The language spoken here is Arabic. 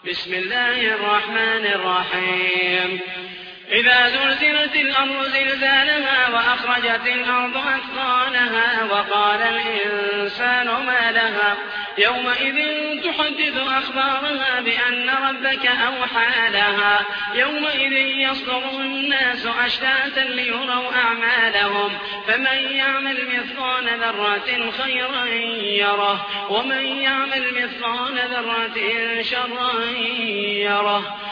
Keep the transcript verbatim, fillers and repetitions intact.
بسم الله الرحمن الرحيم إذا زلزلت الأرض زلزالها وأخرجت الأرض أثقالها وقال الإنسان ما لها يومئذ تحدث أخبارها بأن ربك أوحى لها يومئذ يصدر الناس أشتاتا ليروا أعمالهم فمن يعمل مثقال ذرة خيرا يره ومن يعمل مثقال ذرة شرا يره